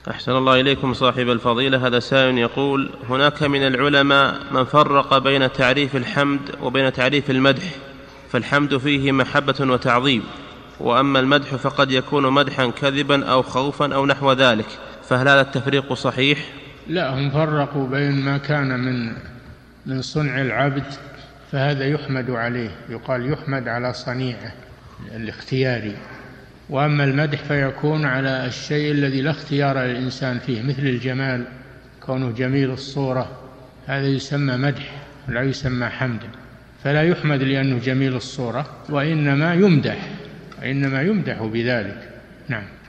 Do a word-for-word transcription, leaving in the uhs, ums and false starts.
أحسن الله إليكم صاحب الفضيلة. هذا سائل يقول: هناك من العلماء من فرق بين تعريف الحمد وبين تعريف المدح، فالحمد فيه محبة وتعظيم، وأما المدح فقد يكون مدحا كذبا أو خوفا أو نحو ذلك، فهل هذا التفريق صحيح؟ لا، هم فرقوا بين ما كان من من صنع العبد فهذا يحمد عليه، يقال يحمد على صنيعه الاختياري، وأما المدح فيكون على الشيء الذي لا اختيار للإنسان فيه، مثل الجمال، كونه جميل الصورة، هذا يسمى مدح لا يسمى حمدا، فلا يحمد لأنه جميل الصورة، وإنما يمدح، وإنما يمدح بذلك. نعم.